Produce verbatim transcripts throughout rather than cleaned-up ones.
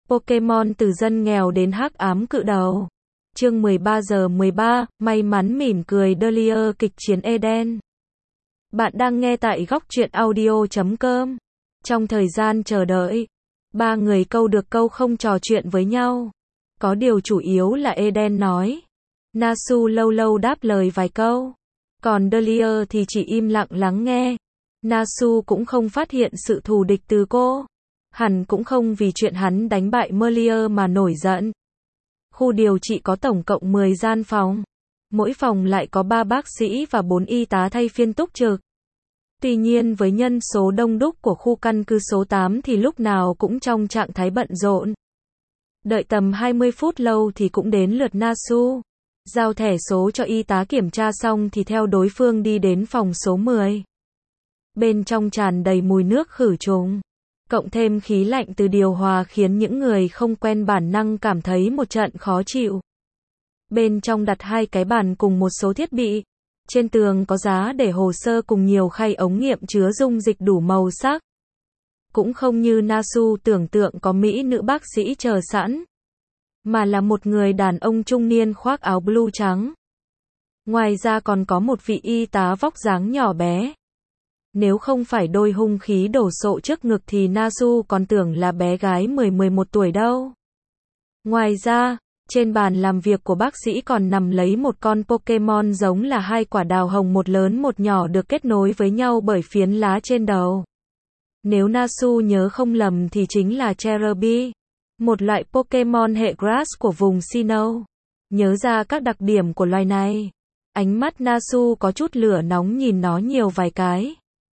Pokemon từ dân nghèo đến hắc ám cự đầu. Chương mười ba giờ mười ba, may mắn mỉm cười Dahlia kịch chiến Eden. Bạn đang nghe tại góc truyện audio chấm com. Trong thời gian chờ đợi, ba người câu được câu không trò chuyện với nhau. Có điều chủ yếu là Eden nói. Nasu lâu lâu đáp lời vài câu. Còn Dahlia thì chỉ im lặng lắng nghe. Nasu cũng không phát hiện sự thù địch từ cô. Hẳn cũng không vì chuyện hắn đánh bại Merlier mà nổi giận. Khu điều trị có tổng cộng mười gian phòng. Mỗi phòng lại có ba bác sĩ và bốn y tá thay phiên túc trực. Tuy nhiên với nhân số đông đúc của khu căn cứ số tám thì lúc nào cũng trong trạng thái bận rộn. Đợi tầm hai mươi phút lâu thì cũng đến lượt Nasu. Giao thẻ số cho y tá kiểm tra xong thì theo đối phương đi đến phòng số mười. Bên trong tràn đầy mùi nước khử trùng. Cộng thêm khí lạnh từ điều hòa khiến những người không quen bản năng cảm thấy một trận khó chịu. Bên trong đặt hai cái bàn cùng một số thiết bị. Trên tường có giá để hồ sơ cùng nhiều khay ống nghiệm chứa dung dịch đủ màu sắc. Cũng không như Nasu tưởng tượng có mỹ nữ bác sĩ chờ sẵn. Mà là một người đàn ông trung niên khoác áo blue trắng. Ngoài ra còn có một vị y tá vóc dáng nhỏ bé. Nếu không phải đôi hung khí đổ sộ trước ngực thì Nasu còn tưởng là bé gái mười mười một tuổi đâu. Ngoài ra, trên bàn làm việc của bác sĩ còn nằm lấy một con Pokemon giống là hai quả đào hồng một lớn một nhỏ được kết nối với nhau bởi phiến lá trên đầu. Nếu Nasu nhớ không lầm thì chính là Cherubi, một loại Pokemon hệ Grass của vùng Sinnoh. Nhớ ra các đặc điểm của loài này, ánh mắt Nasu có chút lửa nóng nhìn nó nhiều vài cái.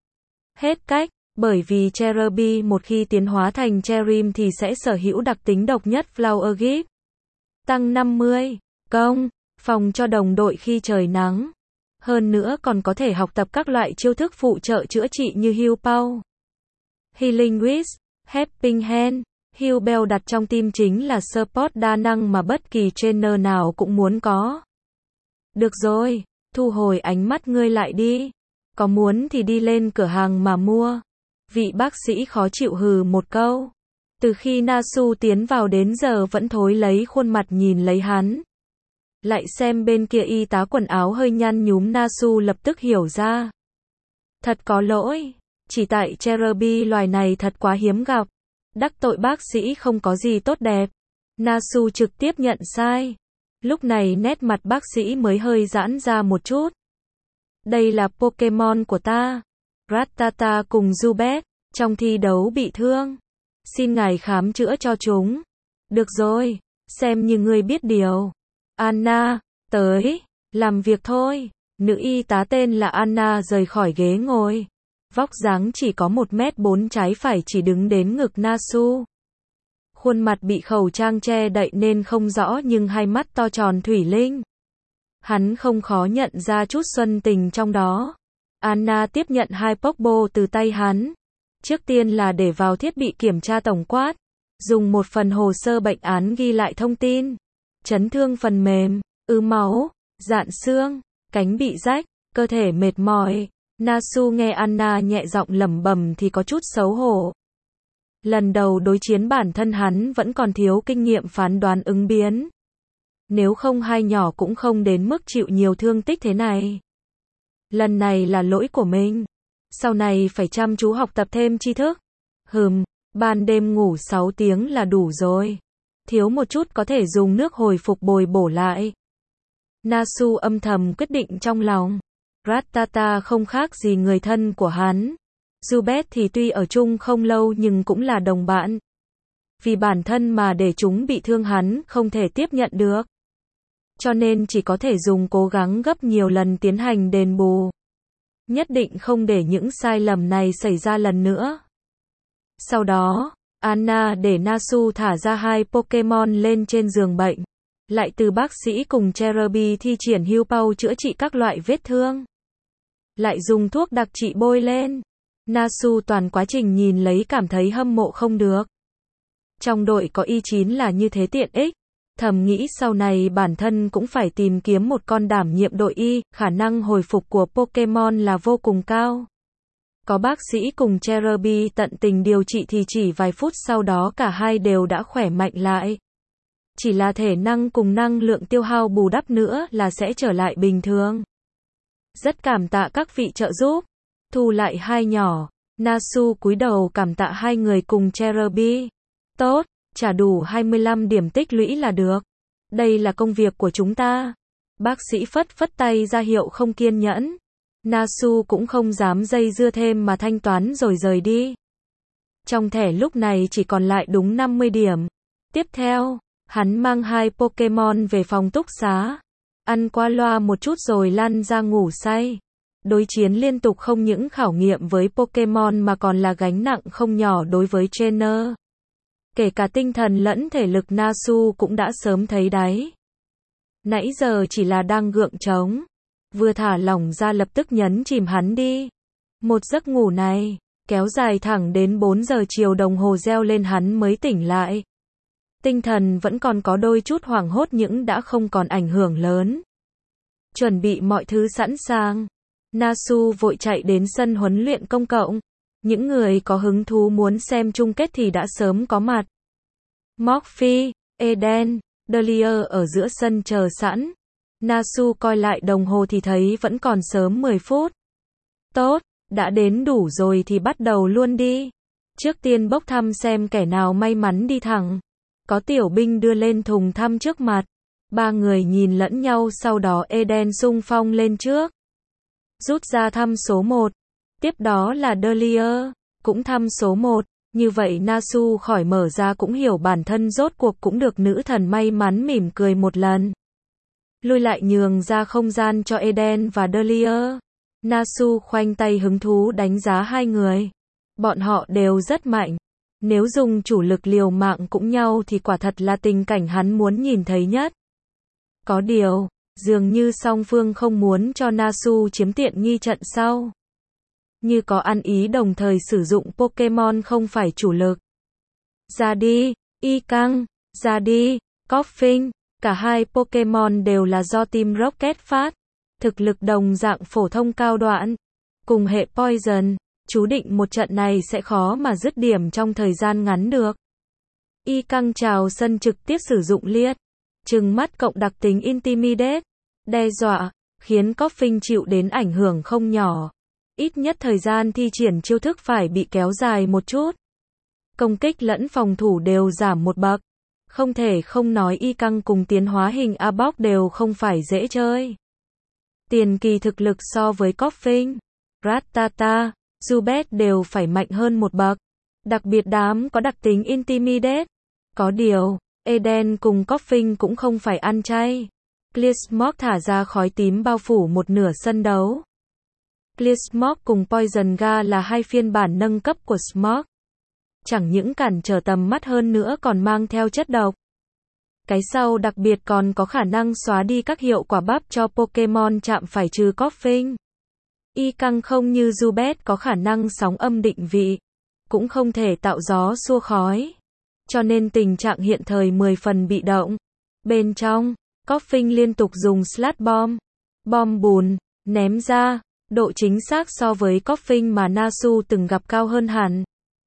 Hết cách, bởi vì Cherubi một khi tiến hóa thành Cherim thì sẽ sở hữu đặc tính độc nhất Flower Gift. Tăng năm mươi, công, phòng cho đồng đội khi trời nắng. Hơn nữa còn có thể học tập các loại chiêu thức phụ trợ chữa trị như Heal Paw, Healing Wish, Helping Hand. Heal Bell đặt trong tim chính là support đa năng mà bất kỳ trainer nào cũng muốn có. Được rồi, thu hồi ánh mắt ngươi lại đi. Có muốn thì đi lên cửa hàng mà mua. Vị bác sĩ khó chịu hừ một câu. Từ khi Nasu tiến vào đến giờ vẫn thối lấy khuôn mặt nhìn lấy hắn. Lại xem bên kia y tá quần áo hơi nhăn nhúm Nasu lập tức hiểu ra. Thật có lỗi. Chỉ tại Cherubi loài này thật quá hiếm gặp. Đắc tội bác sĩ không có gì tốt đẹp. Nasu trực tiếp nhận sai. Lúc này nét mặt bác sĩ mới hơi giãn ra một chút. Đây là Pokemon của ta. Rattata cùng Zubat, trong thi đấu bị thương. Xin ngài khám chữa cho chúng. Được rồi, xem như ngươi biết điều. Anna, tới, làm việc thôi. Nữ y tá tên là Anna rời khỏi ghế ngồi. Vóc dáng chỉ có một mét bốn trái phải chỉ đứng đến ngực Nasu. Khuôn mặt bị khẩu trang che đậy nên không rõ nhưng hai mắt to tròn thủy linh. Hắn không khó nhận ra chút xuân tình trong đó. Anna tiếp nhận hai Pokeball từ tay hắn. Trước tiên là để vào thiết bị kiểm tra tổng quát. Dùng một phần hồ sơ bệnh án ghi lại thông tin. Chấn thương phần mềm, ứ máu, dạn xương, cánh bị rách, cơ thể mệt mỏi. Nasu nghe Anna nhẹ giọng lẩm bẩm thì có chút xấu hổ. Lần đầu đối chiến bản thân hắn vẫn còn thiếu kinh nghiệm phán đoán ứng biến. Nếu không hai nhỏ cũng không đến mức chịu nhiều thương tích thế này. Lần này là lỗi của mình. Sau này phải chăm chú học tập thêm tri thức. Hừm, ban đêm ngủ sáu tiếng là đủ rồi. Thiếu một chút có thể dùng nước hồi phục bồi bổ lại. Nasu âm thầm quyết định trong lòng. Rattata không khác gì người thân của hắn. Zubat thì tuy ở chung không lâu nhưng cũng là đồng bạn. Vì bản thân mà để chúng bị thương hắn không thể tiếp nhận được. Cho nên chỉ có thể dùng cố gắng gấp nhiều lần tiến hành đền bù. Nhất định không để những sai lầm này xảy ra lần nữa. Sau đó, Anna để Nasu thả ra hai Pokemon lên trên giường bệnh. Lại từ bác sĩ cùng Cherubi thi triển Heal Paw chữa trị các loại vết thương. Lại dùng thuốc đặc trị bôi lên. Nasu toàn quá trình nhìn lấy cảm thấy hâm mộ không được. Trong đội có y chín là như thế tiện ích. Thầm nghĩ sau này bản thân cũng phải tìm kiếm một con đảm nhiệm đội y, khả năng hồi phục của Pokemon là vô cùng cao. Có bác sĩ cùng Cherubby tận tình điều trị thì chỉ vài phút sau đó cả hai đều đã khỏe mạnh lại. Chỉ là thể năng cùng năng lượng tiêu hao bù đắp nữa là sẽ trở lại bình thường. Rất cảm tạ các vị trợ giúp. Thu lại hai nhỏ. Nasu cúi đầu cảm tạ hai người cùng Cherubby. Tốt, trả đủ hai mươi lăm điểm tích lũy là được. Đây là công việc của chúng ta. Bác sĩ phất phất tay ra hiệu không kiên nhẫn. Nasu cũng không dám dây dưa thêm mà thanh toán rồi rời đi. Trong thẻ lúc này chỉ còn lại đúng năm mươi điểm. Tiếp theo, hắn mang hai Pokemon về phòng túc xá. Ăn qua loa một chút rồi lăn ra ngủ say. Đối chiến liên tục không những khảo nghiệm với Pokemon mà còn là gánh nặng không nhỏ đối với trainer. Kể cả tinh thần lẫn thể lực Nasu cũng đã sớm thấy đáy. Nãy giờ chỉ là đang gượng trống. Vừa thả lỏng ra lập tức nhấn chìm hắn đi. Một giấc ngủ này, kéo dài thẳng đến bốn giờ chiều đồng hồ reo lên hắn mới tỉnh lại. Tinh thần vẫn còn có đôi chút hoảng hốt nhưng đã không còn ảnh hưởng lớn. Chuẩn bị mọi thứ sẵn sàng. Nasu vội chạy đến sân huấn luyện công cộng. Những người có hứng thú muốn xem chung kết thì đã sớm có mặt. Morphe, Eden, Dahlia ở giữa sân chờ sẵn. Nasu coi lại đồng hồ thì thấy vẫn còn sớm mười phút. Tốt, đã đến đủ rồi thì bắt đầu luôn đi. Trước tiên bốc thăm xem kẻ nào may mắn đi thẳng. Có tiểu binh đưa lên thùng thăm trước mặt. Ba người nhìn lẫn nhau sau đó Eden xung phong lên trước. Rút ra thăm số một. Tiếp đó là Dahlia, cũng thăm số một. Như vậy Nasu khỏi mở ra cũng hiểu bản thân rốt cuộc cũng được nữ thần may mắn mỉm cười một lần. Lui lại nhường ra không gian cho Eden và Dahlia. Nasu khoanh tay hứng thú đánh giá hai người. Bọn họ đều rất mạnh. Nếu dùng chủ lực liều mạng cũng nhau thì quả thật là tình cảnh hắn muốn nhìn thấy nhất. Có điều, dường như song phương không muốn cho Nasu chiếm tiện nghi trận sau. Như có ăn ý đồng thời sử dụng Pokemon không phải chủ lực. Ra đi, Ikang, ra đi, Koffing. Cả hai Pokemon đều là do Team Rocket phát. Thực lực đồng dạng phổ thông cao đoạn. Cùng hệ Poison, chú định một trận này sẽ khó mà dứt điểm trong thời gian ngắn được. Ikang chào sân trực tiếp sử dụng liệt. Trừng mắt cộng đặc tính Intimidate. Đe dọa, khiến Koffing chịu đến ảnh hưởng không nhỏ. Ít nhất thời gian thi triển chiêu thức phải bị kéo dài một chút. Công kích lẫn phòng thủ đều giảm một bậc. Không thể không nói Ikang cùng tiến hóa hình Arbok đều không phải dễ chơi. Tiền kỳ thực lực so với Koffing, Rattata, Zubat đều phải mạnh hơn một bậc. Đặc biệt đám có đặc tính Intimidate. Có điều, Eden cùng Koffing cũng không phải ăn chay. Clear Smog thả ra khói tím bao phủ một nửa sân đấu. Clear Smog cùng Poison Ga là hai phiên bản nâng cấp của Smog. Chẳng những cản trở tầm mắt hơn nữa còn mang theo chất độc. Cái sau đặc biệt còn có khả năng xóa đi các hiệu quả bắp cho Pokemon chạm phải trừ Koffing. Ikang không như Zubat có khả năng sóng âm định vị. Cũng không thể tạo gió xua khói. Cho nên tình trạng hiện thời mười phần bị động. Bên trong, Koffing liên tục dùng Sludge Bomb, bom bùn, ném ra. Độ chính xác so với Koffing mà Nasu từng gặp cao hơn hẳn.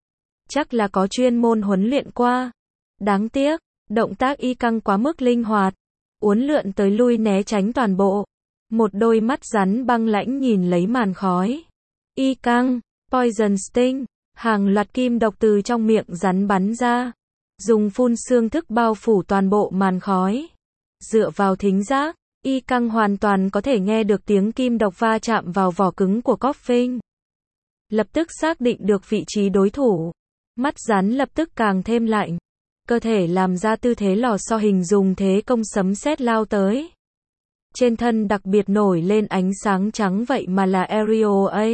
Chắc là có chuyên môn huấn luyện qua. Đáng tiếc, động tác Ikang quá mức linh hoạt. Uốn lượn tới lui né tránh toàn bộ. Một đôi mắt rắn băng lãnh nhìn lấy màn khói. Ikang, Poison Sting, hàng loạt kim độc từ trong miệng rắn bắn ra. Dùng phun xương thức bao phủ toàn bộ màn khói. Dựa vào thính giác, Ikang hoàn toàn có thể nghe được tiếng kim độc va chạm vào vỏ cứng của Koffing. Lập tức xác định được vị trí đối thủ. Mắt rắn lập tức càng thêm lạnh. Cơ thể làm ra tư thế lò xo hình dùng thế công sấm sét lao tới. Trên thân đặc biệt nổi lên ánh sáng trắng vậy mà là Aerial A.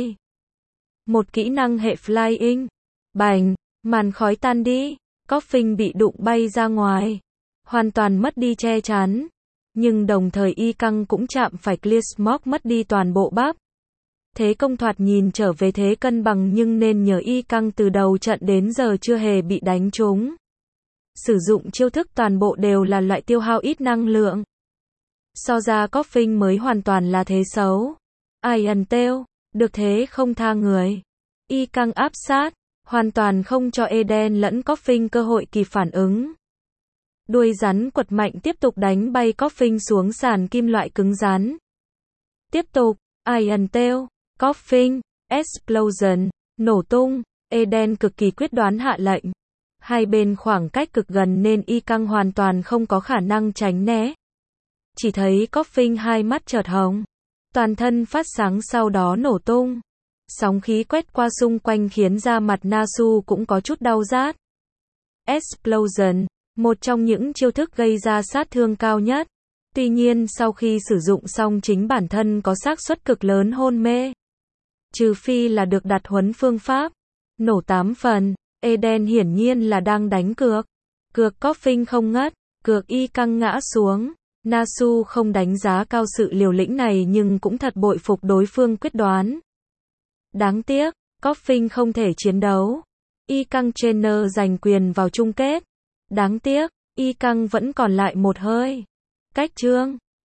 Một kỹ năng hệ Flying. Bành, màn khói tan đi. Koffing bị đụng bay ra ngoài. Hoàn toàn mất đi che chắn. Nhưng đồng thời Ikang cũng chạm phải Clear Smog mất đi toàn bộ bắp. Thế công thoạt nhìn trở về thế cân bằng nhưng nên nhờ Ikang từ đầu trận đến giờ chưa hề bị đánh trúng. Sử dụng chiêu thức toàn bộ đều là loại tiêu hao ít năng lượng. So ra Koffing mới hoàn toàn là thế xấu. Iron Tail, được thế không tha người. Y căng áp sát, hoàn toàn không cho Eden lẫn Coffin cơ hội kịp phản ứng. Đuôi rắn quật mạnh tiếp tục đánh bay Coffin xuống sàn kim loại cứng rắn. Tiếp tục, Iron Tail, Coffin, Explosion, nổ tung, Eden cực kỳ quyết đoán hạ lệnh. Hai bên khoảng cách cực gần nên Y căng hoàn toàn không có khả năng tránh né. Chỉ thấy Coffin hai mắt chợt hồng, toàn thân phát sáng sau đó nổ tung. Sóng khí quét qua xung quanh khiến da mặt Nasu cũng có chút đau rát. Explosion, một trong những chiêu thức gây ra sát thương cao nhất. Tuy nhiên sau khi sử dụng xong chính bản thân có xác suất cực lớn hôn mê. Trừ phi là được đặt huấn phương pháp. Nổ tám phần, Eden hiển nhiên là đang đánh cược. Cược Coffin không ngất, cược Y căng ngã xuống. Nasu không đánh giá cao sự liều lĩnh này nhưng cũng thật bội phục đối phương quyết đoán. Đáng tiếc, Coffin không thể chiến đấu. Y căng trainer giành quyền vào chung kết. Đáng tiếc, Y căng vẫn còn lại một hơi. Cách chương